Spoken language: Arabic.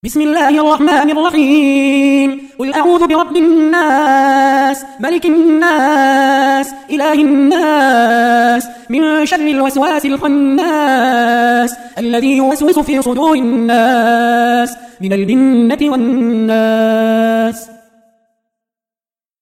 بسم الله الرحمن الرحيم. قل أعوذ برب الناس ملك الناس إله الناس من شر الوسواس الخناس الذي يوسوس في صدور الناس من الجنة والناس.